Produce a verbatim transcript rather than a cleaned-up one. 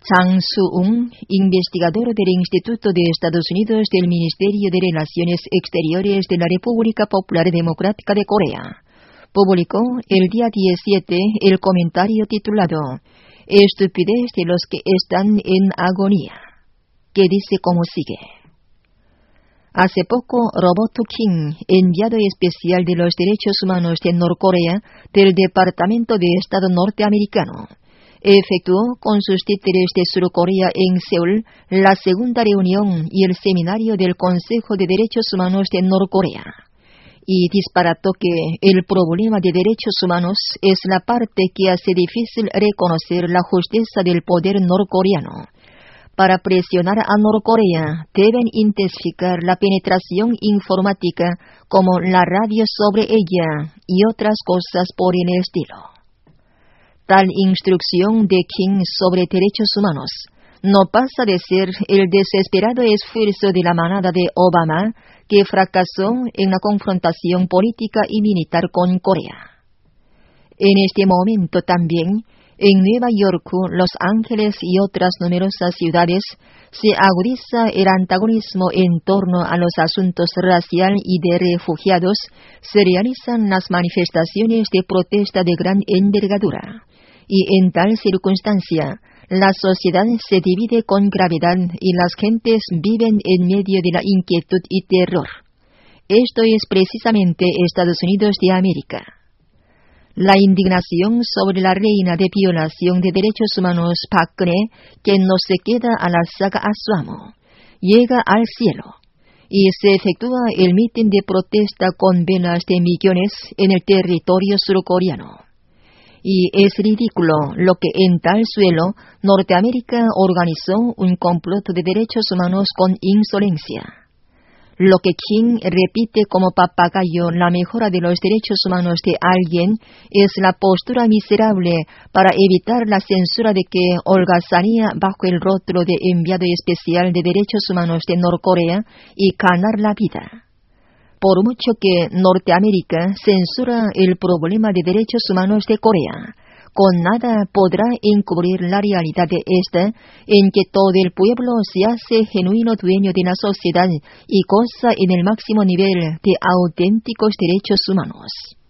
Chang Su-un, investigador del Instituto de Estados Unidos del Ministerio de Relaciones Exteriores de la República Popular Democrática de Corea, publicó el día diecisiete el comentario titulado «Estupidez de los que están en agonía», que dice como sigue. Hace poco, Roberto King, enviado especial de los derechos humanos de Norcorea del Departamento de Estado norteamericano, efectuó con sus títeres de Surcorea en Seúl la segunda reunión y el seminario del Consejo de Derechos Humanos de Norcorea, y disparató que el problema de derechos humanos es la parte que hace difícil reconocer la justeza del poder norcoreano. Para presionar a Norcorea, deben intensificar la penetración informática como la radio sobre ella y otras cosas por el estilo. Tal instrucción de King sobre derechos humanos no pasa de ser el desesperado esfuerzo de la manada de Obama que fracasó en la confrontación política y militar con Corea. En este momento también, en Nueva York, Los Ángeles y otras numerosas ciudades, se agudiza el antagonismo en torno a los asuntos racial y de refugiados, se realizan las manifestaciones de protesta de gran envergadura. Y en tal circunstancia, la sociedad se divide con gravedad y las gentes viven en medio de la inquietud y terror. Esto es precisamente Estados Unidos de América. La indignación sobre la reina de violación de derechos humanos Park Geun-hye, que no se queda a la saga a su amo, llega al cielo, y se efectúa el mitin de protesta con velas de millones en el territorio surcoreano. Y es ridículo lo que en tal suelo Norteamérica organizó un complot de derechos humanos con insolencia. Lo que King repite como papagayo la mejora de los derechos humanos de alguien es la postura miserable para evitar la censura de que holgazaría bajo el rótulo de enviado especial de derechos humanos de Norcorea y ganar la vida. Por mucho que Norteamérica censura el problema de derechos humanos de Corea, con nada podrá encubrir la realidad de esta, en que todo el pueblo se hace genuino dueño de la sociedad y goza en el máximo nivel de auténticos derechos humanos.